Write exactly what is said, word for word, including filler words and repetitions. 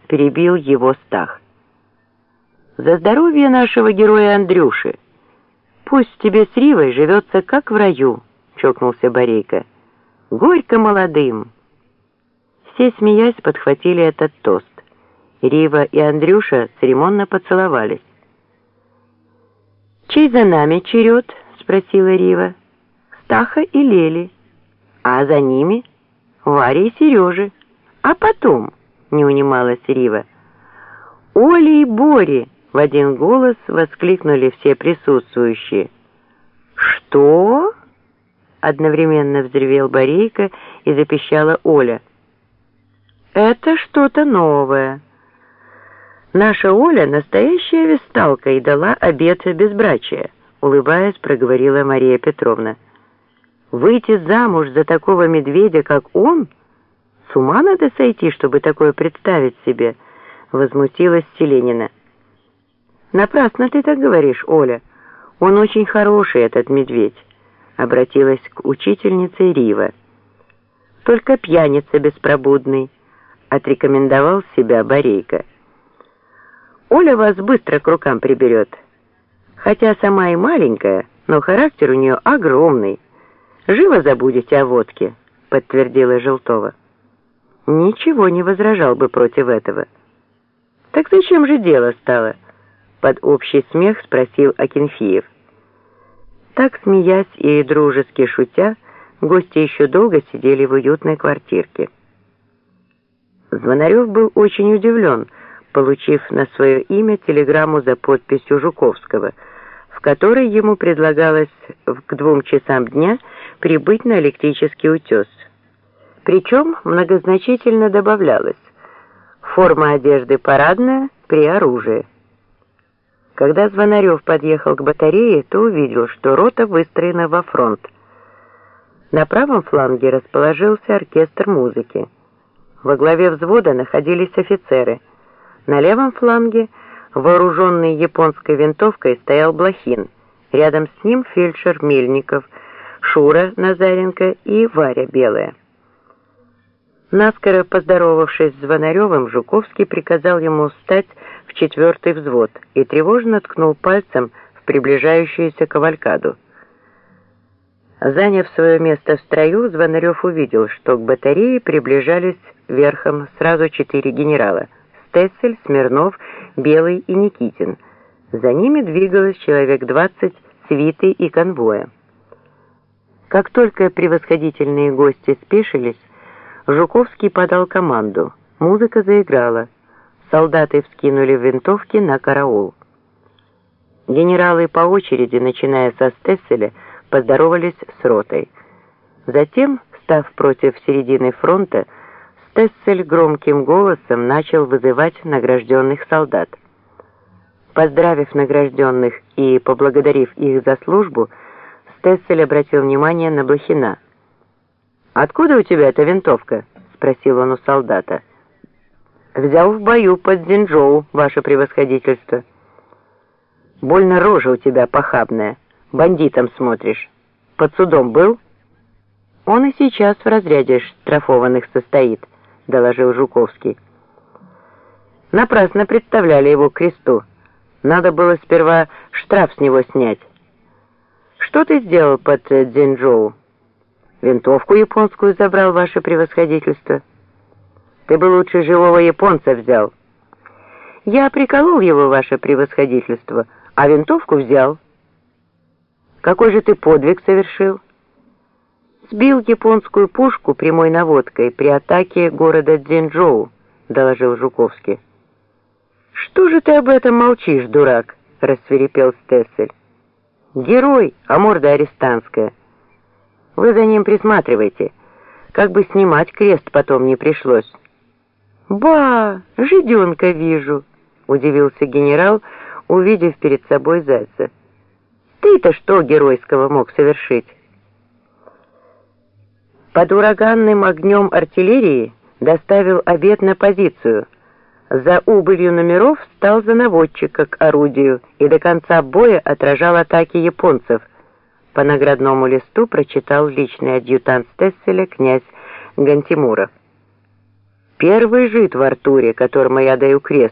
перебил его Стах. «За здоровье нашего героя Андрюши! Пусть тебе с Ривой живется как в раю!» — чокнулся Борейко. «Горько молодым!» Все, смеясь, подхватили этот тост. Рива и Андрюша церемонно поцеловались. «Чей за нами черед?» — спросила Рива. «Стаха и Лели. А за ними Варя и Сережи. А потом...» — не унималась Рива. «Оли и Бори!» — в один голос воскликнули все присутствующие. «Что?» — одновременно взревел Борейко и запищала Оля. «Это что-то новое. Наша Оля настоящая весталка и дала обет безбрачия», — улыбаясь, проговорила Мария Петровна. «Выйти замуж за такого медведя, как он? С ума надо сойти, чтобы такое представить себе», — возмутилась Селенина. «Напрасно ты так говоришь, Оля. Он очень хороший, этот медведь», — обратилась к учительнице Рива. «Только пьяница беспробудный», — отрекомендовал себя Борейко. «Оля вас быстро к рукам приберет. Хотя сама и маленькая, но характер у нее огромный. Живо забудете о водке», — подтвердила Желтова. Ничего не возражал бы против этого. «Так зачем же дело стало?» — под общий смех спросил Акинфеев. Так, смеясь и дружески шутя, гости еще долго сидели в уютной квартирке. Звонарев был очень удивлен, получив на свое имя телеграмму за подписью Жуковского, в которой ему предлагалось к двум часам дня прибыть на электрический утес. Причем многозначительно добавлялось: форма одежды парадная, при оружии. Когда Звонарев подъехал к батарее, то увидел, что рота выстроена во фронт. На правом фланге расположился оркестр музыки. Во главе взвода находились офицеры. На левом фланге, вооруженный японской винтовкой, стоял Блохин. Рядом с ним фельдшер Мельников, Шура Назаренко и Варя Белая. Наскоро поздоровавшись с Звонаревым, Жуковский приказал ему встать в четвертый взвод и тревожно ткнул пальцем в приближающуюся кавалькаду. Заняв свое место в строю, Звонарев увидел, что к батарее приближались верхом сразу четыре генерала: Стессель, Смирнов, Белый и Никитин. За ними двигалось человек двадцать свиты и конвоя. Как только превосходительные гости спешились, Жуковский подал команду. Музыка заиграла. Солдаты вскинули винтовки на караул. Генералы по очереди, начиная со Стесселя, поздоровались с ротой. Затем, став против середины фронта, Стессель громким голосом начал вызывать награжденных солдат. Поздравив награжденных и поблагодарив их за службу, Стессель обратил внимание на Блохина. «Откуда у тебя эта винтовка?» — спросил он у солдата. «Взял в бою под Дзинчжоу, ваше превосходительство». «Больно рожа у тебя похабная, бандитом смотришь. Под судом был?» «Он и сейчас в разряде штрафованных состоит», — доложил Жуковский. «Напрасно представляли его к кресту. Надо было сперва штраф с него снять. Что ты сделал под Дзинчжоу?» «Винтовку японскую забрал, ваше превосходительство». «Ты бы лучше живого японца взял». «Я приколол его, ваше превосходительство, а винтовку взял». «Какой же ты подвиг совершил?» «Сбил японскую пушку прямой наводкой при атаке города Дзинчжоу», — доложил Жуковский. «Что же ты об этом молчишь, дурак?» — рассвирепел Стессель. «Герой, а морда арестантская. Вы за ним присматривайте, как бы снимать крест потом не пришлось». «Ба, жиденка вижу», — удивился генерал, увидев перед собой зайца. «Ты-то что геройского мог совершить?» Под ураганным огнем артиллерии доставил обед на позицию. За убылью номеров стал за наводчика к орудию и до конца боя отражал атаки японцев. По наградному листу прочитал личный адъютант Стесселя князь Гантимуров. Первый жид в Артуре, которому я даю крест.